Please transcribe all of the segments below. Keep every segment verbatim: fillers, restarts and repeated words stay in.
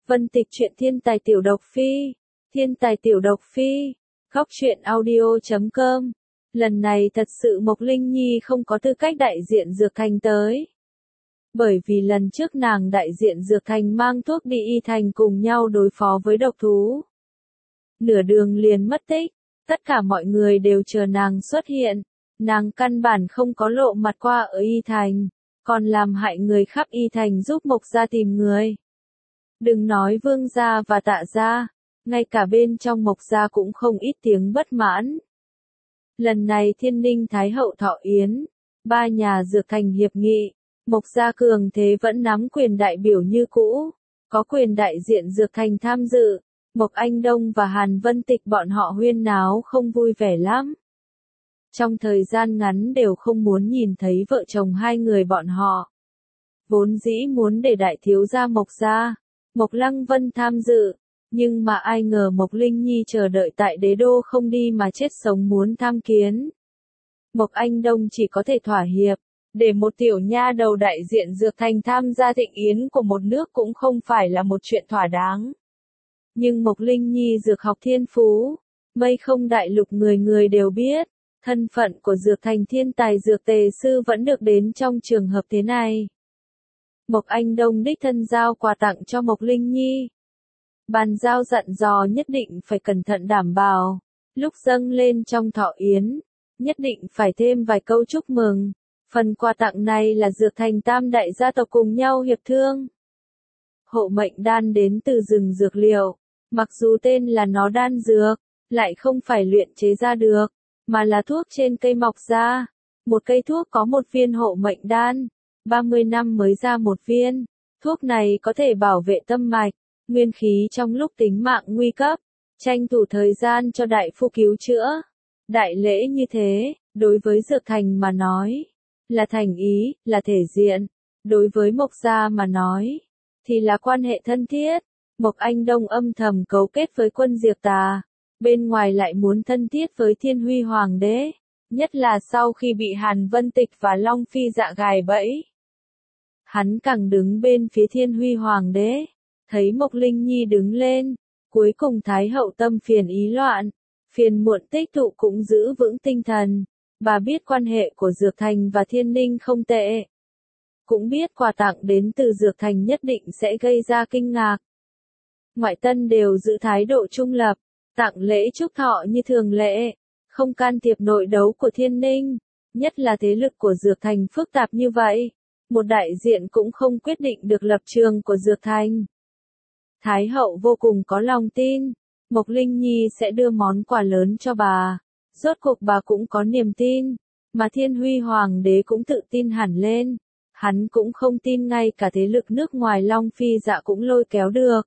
Vân Tịch truyện thiên tài tiểu độc phi, thiên tài tiểu độc phi, góc truyện audio chấm com. Lần này thật sự Mộc Linh Nhi không có tư cách đại diện Dược Thành tới. Bởi vì lần trước nàng đại diện Dược Thành mang thuốc đi Y Thành cùng nhau đối phó với độc thú. Nửa đường liền mất tích, tất cả mọi người đều chờ nàng xuất hiện, nàng căn bản không có lộ mặt qua ở Y Thành, còn làm hại người khắp Y Thành giúp Mộc gia tìm người. Đừng nói Vương gia và Tạ gia, ngay cả bên trong Mộc gia cũng không ít tiếng bất mãn. Lần này Thiên Ninh Thái hậu thọ yến, ba nhà Dược Thành hiệp nghị, Mộc gia cường thế vẫn nắm quyền đại biểu như cũ, có quyền đại diện Dược Thành tham dự. Mộc Anh Đông và Hàn Vân Tịch bọn họ huyên náo không vui vẻ lắm. Trong thời gian ngắn đều không muốn nhìn thấy vợ chồng hai người bọn họ. Vốn dĩ muốn để đại thiếu gia Mộc gia, Mộc Lăng Vân tham dự, nhưng mà ai ngờ Mộc Linh Nhi chờ đợi tại đế đô không đi mà chết sống muốn tham kiến. Mộc Anh Đông chỉ có thể thỏa hiệp, để một tiểu nha đầu đại diện Dược Thành tham gia thịnh yến của một nước cũng không phải là một chuyện thỏa đáng. Nhưng Mộc Linh Nhi dược học thiên phú, mây không đại lục người người đều biết, thân phận của Dược Thành thiên tài dược tề sư vẫn được đến trong trường hợp thế này. Mộc Anh Đông đích thân giao quà tặng cho Mộc Linh Nhi. Bàn giao dặn dò nhất định phải cẩn thận đảm bảo, lúc dâng lên trong thọ yến, nhất định phải thêm vài câu chúc mừng. Phần quà tặng này là Dược Thành tam đại gia tộc cùng nhau hiệp thương. Hộ mệnh đan đến từ rừng dược liệu, mặc dù tên là nó đan dược, lại không phải luyện chế ra được, mà là thuốc trên cây mọc ra. Một cây thuốc có một viên hộ mệnh đan, ba mươi năm mới ra một viên. Thuốc này có thể bảo vệ tâm mạch, nguyên khí trong lúc tính mạng nguy cấp, tranh thủ thời gian cho đại phu cứu chữa. Đại lễ như thế, đối với Dược Thành mà nói, là thành ý, là thể diện. Đối với Mộc gia mà nói, thì là quan hệ thân thiết. Mộc Anh Đông âm thầm cấu kết với quân Diệp Tà, bên ngoài lại muốn thân thiết với Thiên Huy Hoàng đế, nhất là sau khi bị Hàn Vân Tịch và Long Phi Dạ gài bẫy. Hắn càng đứng bên phía Thiên Huy Hoàng đế, thấy Mộc Linh Nhi đứng lên, cuối cùng Thái hậu tâm phiền ý loạn, phiền muộn tích tụ cũng giữ vững tinh thần. Bà biết quan hệ của Dược Thành và Thiên Ninh không tệ, cũng biết quà tặng đến từ Dược Thành nhất định sẽ gây ra kinh ngạc. Ngoại tân đều giữ thái độ trung lập, tặng lễ chúc thọ như thường lệ, không can thiệp nội đấu của Thiên Ninh, nhất là thế lực của Dược Thành phức tạp như vậy, một đại diện cũng không quyết định được lập trường của Dược Thành. Thái hậu vô cùng có lòng tin, Mộc Linh Nhi sẽ đưa món quà lớn cho bà, rốt cuộc bà cũng có niềm tin, mà Thiên Huy Hoàng đế cũng tự tin hẳn lên, hắn cũng không tin ngay cả thế lực nước ngoài Long Phi Dạ cũng lôi kéo được.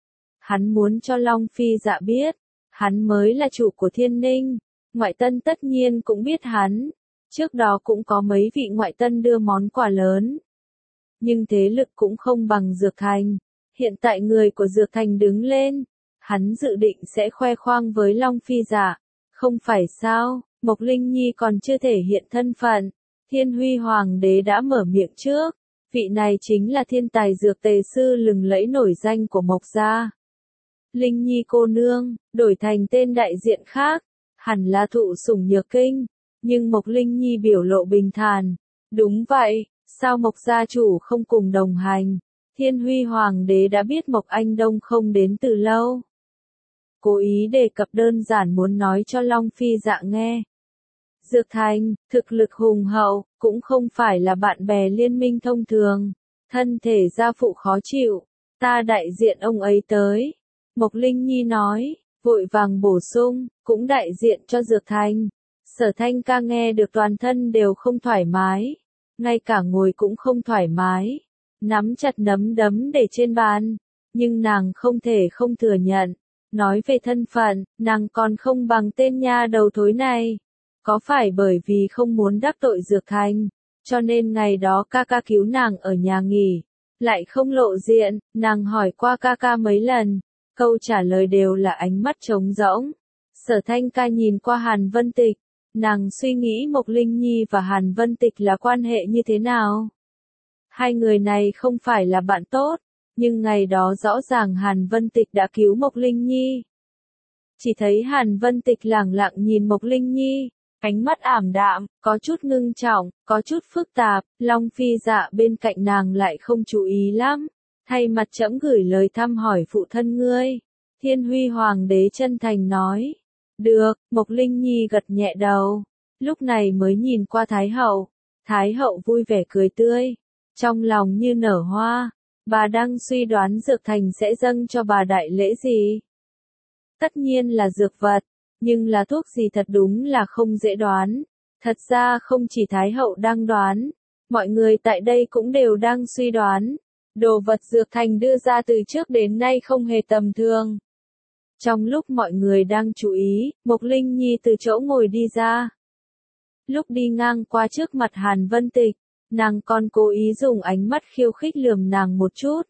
Hắn muốn cho Long Phi Dạ biết, hắn mới là chủ của Thiên Ninh, ngoại tân tất nhiên cũng biết hắn, trước đó cũng có mấy vị ngoại tân đưa món quà lớn. Nhưng thế lực cũng không bằng Dược Thành, hiện tại người của Dược Thành đứng lên, hắn dự định sẽ khoe khoang với Long Phi Dạ, không phải sao, Mộc Linh Nhi còn chưa thể hiện thân phận, Thiên Huy Hoàng đế đã mở miệng trước, vị này chính là thiên tài dược tề sư lừng lẫy nổi danh của Mộc gia. Linh Nhi cô nương, đổi thành tên đại diện khác, hẳn là thụ sủng nhược kinh, nhưng Mộc Linh Nhi biểu lộ bình thản. Đúng vậy, sao Mộc gia chủ không cùng đồng hành? Thiên Huy Hoàng đế đã biết Mộc Anh Đông không đến từ lâu. Cố ý đề cập đơn giản muốn nói cho Long Phi Dạ nghe. Dược Thành, thực lực hùng hậu, cũng không phải là bạn bè liên minh thông thường. Thân thể gia phụ khó chịu, ta đại diện ông ấy tới. Mộc Linh Nhi nói, vội vàng bổ sung, cũng đại diện cho Dược Thành. Sở Thanh ca nghe được toàn thân đều không thoải mái, ngay cả ngồi cũng không thoải mái, nắm chặt nắm đấm để trên bàn, nhưng nàng không thể không thừa nhận, nói về thân phận, nàng còn không bằng tên nha đầu thối này. Có phải bởi vì không muốn đắc tội Dược Thành, cho nên ngày đó ca ca cứu nàng ở nhà nghỉ, lại không lộ diện, nàng hỏi qua ca ca mấy lần, câu trả lời đều là ánh mắt trống rỗng. Sở Thanh ca nhìn qua Hàn Vân Tịch, nàng suy nghĩ Mộc Linh Nhi và Hàn Vân Tịch là quan hệ như thế nào. Hai người này không phải là bạn tốt, Nhưng ngày đó rõ ràng Hàn Vân Tịch đã cứu Mộc Linh Nhi. Chỉ thấy Hàn Vân Tịch lẳng lặng nhìn Mộc Linh Nhi, ánh mắt ảm đạm, có chút ngưng trọng, có chút phức tạp, Long Phi Dạ bên cạnh nàng lại không chú ý lắm. Thay mặt trẫm gửi lời thăm hỏi phụ thân ngươi. Thiên Huy Hoàng đế chân thành nói. Được, Mộc Linh Nhi gật nhẹ đầu. Lúc này mới nhìn qua Thái hậu. Thái hậu vui vẻ cười tươi. Trong lòng như nở hoa. Bà đang suy đoán Dược Thành sẽ dâng cho bà đại lễ gì. Tất nhiên là dược vật. Nhưng là thuốc gì thật đúng là không dễ đoán. Thật ra không chỉ Thái hậu đang đoán. Mọi người tại đây cũng đều đang suy đoán. Đồ vật Dược Thành đưa ra từ trước đến nay không hề tầm thường. Trong lúc mọi người đang chú ý, Mộc Linh Nhi từ chỗ ngồi đi ra. Lúc đi ngang qua trước mặt Hàn Vân Tịch, nàng còn cố ý dùng ánh mắt khiêu khích lườm nàng một chút.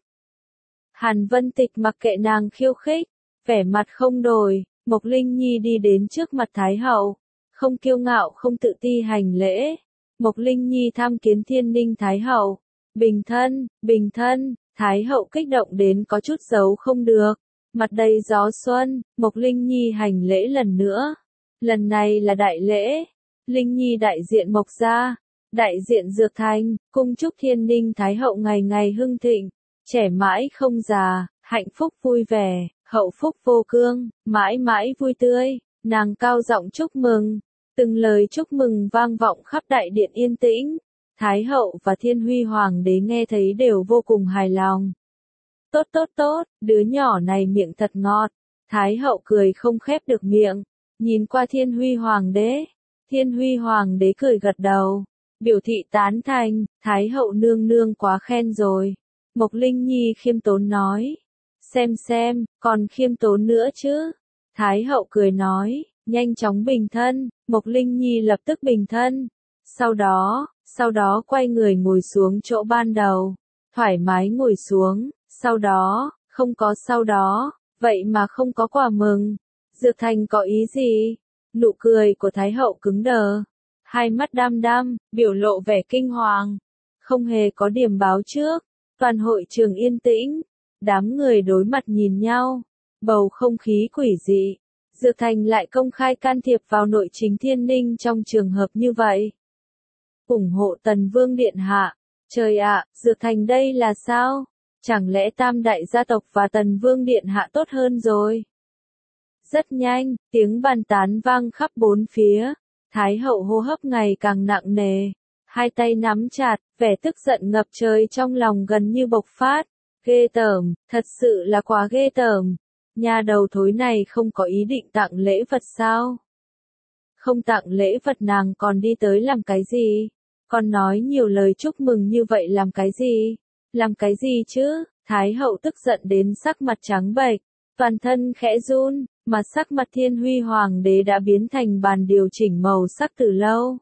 Hàn Vân Tịch mặc kệ nàng khiêu khích, vẻ mặt không đổi, Mộc Linh Nhi đi đến trước mặt Thái hậu, không kiêu ngạo không tự ti hành lễ. Mộc Linh Nhi tham kiến Thiên Ninh Thái hậu. Bình thân, bình thân, Thái hậu kích động đến có chút giấu không được. Mặt đầy gió xuân, Mộc Linh Nhi hành lễ lần nữa. Lần này là đại lễ. Linh Nhi đại diện Mộc gia, đại diện Dược Thành, cung chúc Thiên Ninh Thái hậu ngày ngày hưng thịnh, trẻ mãi không già, hạnh phúc vui vẻ, hậu phúc vô cương, mãi mãi vui tươi. Nàng cao giọng chúc mừng. Từng lời chúc mừng vang vọng khắp đại điện yên tĩnh. Thái hậu và Thiên Huy Hoàng đế nghe thấy đều vô cùng hài lòng. Tốt tốt tốt, đứa nhỏ này miệng thật ngọt. Thái hậu cười không khép được miệng, nhìn qua Thiên Huy Hoàng đế. Thiên Huy Hoàng đế cười gật đầu, biểu thị tán thành. Thái hậu nương nương quá khen rồi. Mộc Linh Nhi khiêm tốn nói. Xem xem, còn khiêm tốn nữa chứ. Thái hậu cười nói, nhanh chóng bình thân. Mộc Linh Nhi lập tức bình thân. Sau đó, sau đó quay người ngồi xuống chỗ ban đầu. Thoải mái ngồi xuống, sau đó, không có sau đó, vậy mà không có quà mừng. Dược Thành có ý gì? Nụ cười của Thái hậu cứng đờ. Hai mắt đăm đăm, biểu lộ vẻ kinh hoàng. Không hề có điểm báo trước. Toàn hội trường yên tĩnh. Đám người đối mặt nhìn nhau. Bầu không khí quỷ dị. Dược Thành lại công khai can thiệp vào nội chính Thiên Ninh trong trường hợp như vậy. Ủng hộ Tần Vương Điện Hạ. Trời ạ, Dược Thành đây là sao? Chẳng lẽ Tam Đại gia tộc và Tần Vương Điện Hạ tốt hơn rồi? Rất nhanh, tiếng bàn tán vang khắp bốn phía. Thái hậu hô hấp ngày càng nặng nề. Hai tay nắm chặt, vẻ tức giận ngập trời trong lòng gần như bộc phát. Ghê tởm, thật sự là quá ghê tởm. Nhà đầu thối này không có ý định tặng lễ vật sao? Không tặng lễ vật nàng còn đi tới làm cái gì? Còn nói nhiều lời chúc mừng như vậy làm cái gì? Làm cái gì chứ? Thái hậu tức giận đến sắc mặt trắng bệch, toàn thân khẽ run, mà sắc mặt Thiên Huy Hoàng đế đã biến thành bàn điều chỉnh màu sắc từ lâu.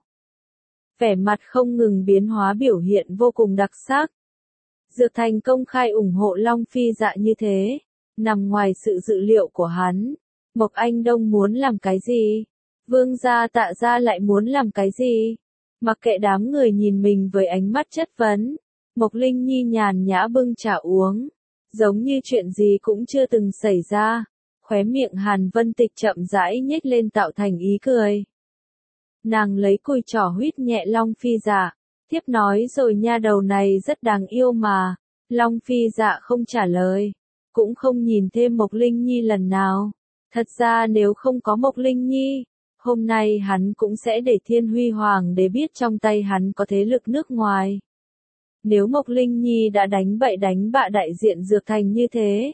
Vẻ mặt không ngừng biến hóa biểu hiện vô cùng đặc sắc. Dược Thành công khai ủng hộ Long Phi Dạ như thế, nằm ngoài sự dự liệu của hắn. Mộc Anh Đông muốn làm cái gì? Vương gia Tạ gia lại muốn làm cái gì? Mặc kệ đám người nhìn mình với ánh mắt chất vấn, Mộc Linh Nhi nhàn nhã bưng trà uống, giống như chuyện gì cũng chưa từng xảy ra. Khóe miệng Hàn Vân Tịch chậm rãi nhếch lên tạo thành ý cười. Nàng lấy cùi trỏ huýt nhẹ Long Phi Dạ, tiếp nói rồi nha đầu này rất đáng yêu mà. Long Phi Dạ không trả lời, cũng không nhìn thêm Mộc Linh Nhi lần nào. Thật ra nếu không có Mộc Linh Nhi, hôm nay hắn cũng sẽ để Thiên Huy Hoàng đế biết trong tay hắn có thế lực nước ngoài. Nếu Mộc Linh Nhi đã đánh bậy đánh bạ đại diện Dược Thành như thế,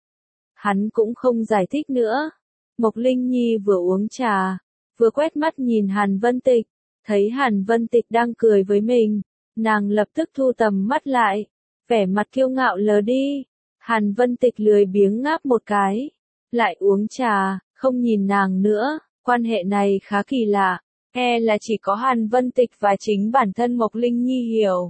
hắn cũng không giải thích nữa. Mộc Linh Nhi vừa uống trà, vừa quét mắt nhìn Hàn Vân Tịch, thấy Hàn Vân Tịch đang cười với mình, nàng lập tức thu tầm mắt lại, vẻ mặt kiêu ngạo lờ đi. Hàn Vân Tịch lười biếng ngáp một cái, lại uống trà, không nhìn nàng nữa. Quan hệ này khá kỳ lạ, e là chỉ có Hàn Vân Tịch và chính bản thân Mộc Linh Nhi hiểu.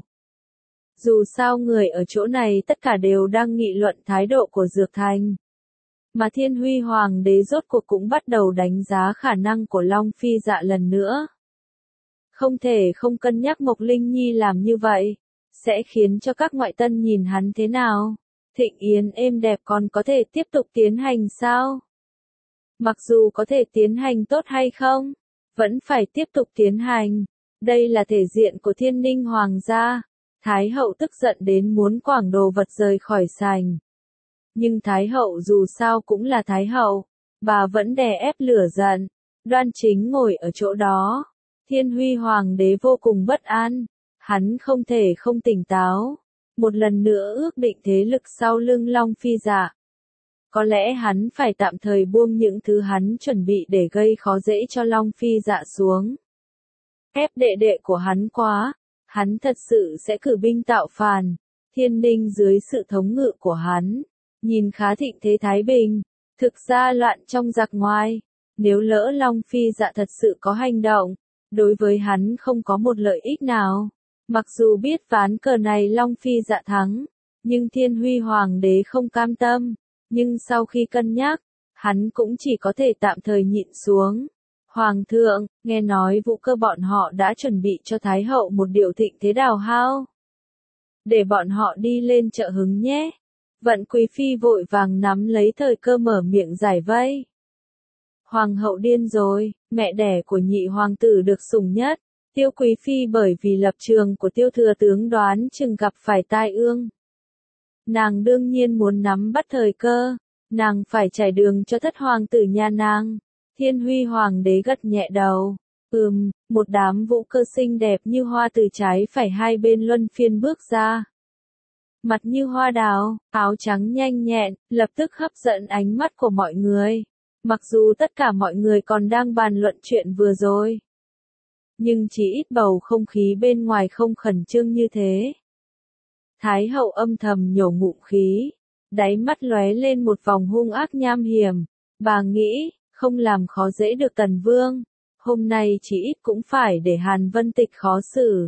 Dù sao người ở chỗ này tất cả đều đang nghị luận thái độ của Dược Thành. Mà Thiên Huy Hoàng đế rốt cuộc cũng bắt đầu đánh giá khả năng của Long Phi Dạ lần nữa. Không thể không cân nhắc Mộc Linh Nhi làm như vậy, sẽ khiến cho các ngoại tân nhìn hắn thế nào. thịnh yến êm đẹp còn có thể tiếp tục tiến hành sao? Mặc dù có thể tiến hành tốt hay không, vẫn phải tiếp tục tiến hành. Đây là thể diện của Thiên Ninh Hoàng gia. Thái hậu tức giận đến muốn quảng đồ vật rời khỏi sảnh. Nhưng Thái hậu dù sao cũng là Thái hậu, bà vẫn đè ép lửa giận, đoan chính ngồi ở chỗ đó. Thiên Huy Hoàng đế vô cùng bất an, hắn không thể không tỉnh táo. Một lần nữa ước định thế lực sau lưng Long Phi Dạ. Có lẽ hắn phải tạm thời buông những thứ hắn chuẩn bị để gây khó dễ cho Long Phi Dạ xuống. Ép đệ đệ của hắn quá, hắn thật sự sẽ cử binh tạo phản. Thiên Ninh dưới sự thống ngự của hắn, nhìn khá thịnh thế thái bình, thực ra loạn trong giặc ngoài. Nếu lỡ Long Phi Dạ thật sự có hành động, đối với hắn không có một lợi ích nào. Mặc dù biết ván cờ này Long Phi Dạ thắng, nhưng Thiên Huy Hoàng đế không cam tâm. Nhưng sau khi cân nhắc, hắn cũng chỉ có thể tạm thời nhịn xuống. Hoàng thượng, nghe nói Vũ Cơ bọn họ đã chuẩn bị cho Thái hậu một điệu thịnh thế đào hao. Để bọn họ đi lên chợ hứng nhé. Vận Quý Phi vội vàng nắm lấy thời cơ mở miệng giải vây. Hoàng hậu điên rồi, mẹ đẻ của nhị hoàng tử được sủng nhất. Tiêu Quý Phi bởi vì lập trường của Tiêu thừa tướng đoán chừng gặp phải tai ương. Nàng đương nhiên muốn nắm bắt thời cơ, nàng phải trải đường cho thất hoàng tử nhà nàng. Thiên Huy Hoàng đế gật nhẹ đầu. Ừm, một đám Vũ Cơ xinh đẹp như hoa từ trái phải hai bên luân phiên bước ra. Mặt như hoa đào, áo trắng nhanh nhẹn, lập tức hấp dẫn ánh mắt của mọi người. Mặc dù tất cả mọi người còn đang bàn luận chuyện vừa rồi, nhưng chỉ ít bầu không khí bên ngoài không khẩn trương như thế. Thái hậu âm thầm nhổ ngụm khí, đáy mắt lóe lên một vòng hung ác nham hiểm. Bà nghĩ, không làm khó dễ được Tần Vương, hôm nay chỉ ít cũng phải để Hàn Vân Tịch khó xử.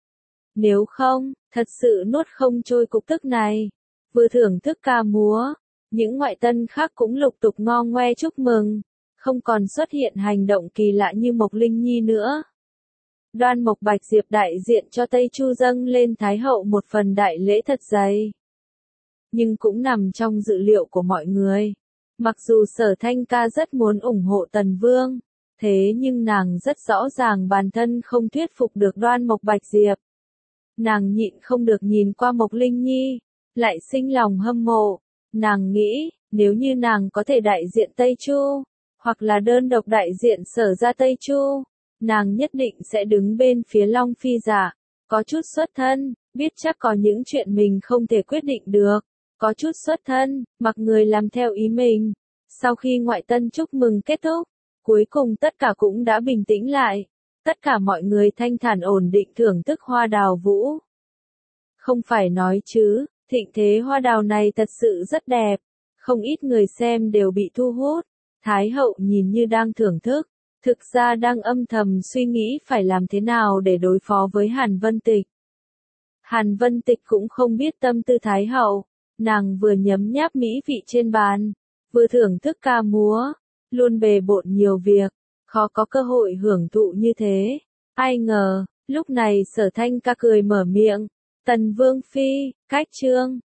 Nếu không, thật sự nuốt không trôi cục tức này. Vừa thưởng thức ca múa, những ngoại tân khác cũng lục tục ngo ngoe chúc mừng, không còn xuất hiện hành động kỳ lạ như Mộc Linh Nhi nữa. Đoan Mộc Bạch Diệp đại diện cho Tây Chu dâng lên Thái hậu một phần đại lễ thật dày. Nhưng cũng nằm trong dự liệu của mọi người. Mặc dù Sở Thanh Ca rất muốn ủng hộ Tần Vương, thế nhưng nàng rất rõ ràng bản thân không thuyết phục được Đoan Mộc Bạch Diệp. Nàng nhịn không được nhìn qua Mộc Linh Nhi, lại sinh lòng hâm mộ. Nàng nghĩ, nếu như nàng có thể đại diện Tây Chu, hoặc là đơn độc đại diện Sở ra Tây Chu, nàng nhất định sẽ đứng bên phía Long Phi Dạ. Có chút xuất thân, biết chắc có những chuyện mình không thể quyết định được. Có chút xuất thân, mặc người làm theo ý mình. Sau khi ngoại tân chúc mừng kết thúc, cuối cùng tất cả cũng đã bình tĩnh lại. Tất cả mọi người thanh thản ổn định thưởng thức hoa đào vũ. Không phải nói chứ, thịnh thế hoa đào này thật sự rất đẹp. Không ít người xem đều bị thu hút. Thái hậu nhìn như đang thưởng thức, thực ra đang âm thầm suy nghĩ phải làm thế nào để đối phó với Hàn Vân Tịch. Hàn Vân Tịch cũng không biết tâm tư Thái hậu. Nàng vừa nhấm nháp mỹ vị trên bàn, vừa thưởng thức ca múa, luôn bề bộn nhiều việc, khó có cơ hội hưởng thụ như thế. Ai ngờ, lúc này Sở Thanh Ca cười mở miệng, Tần Vương Phi, cách trương,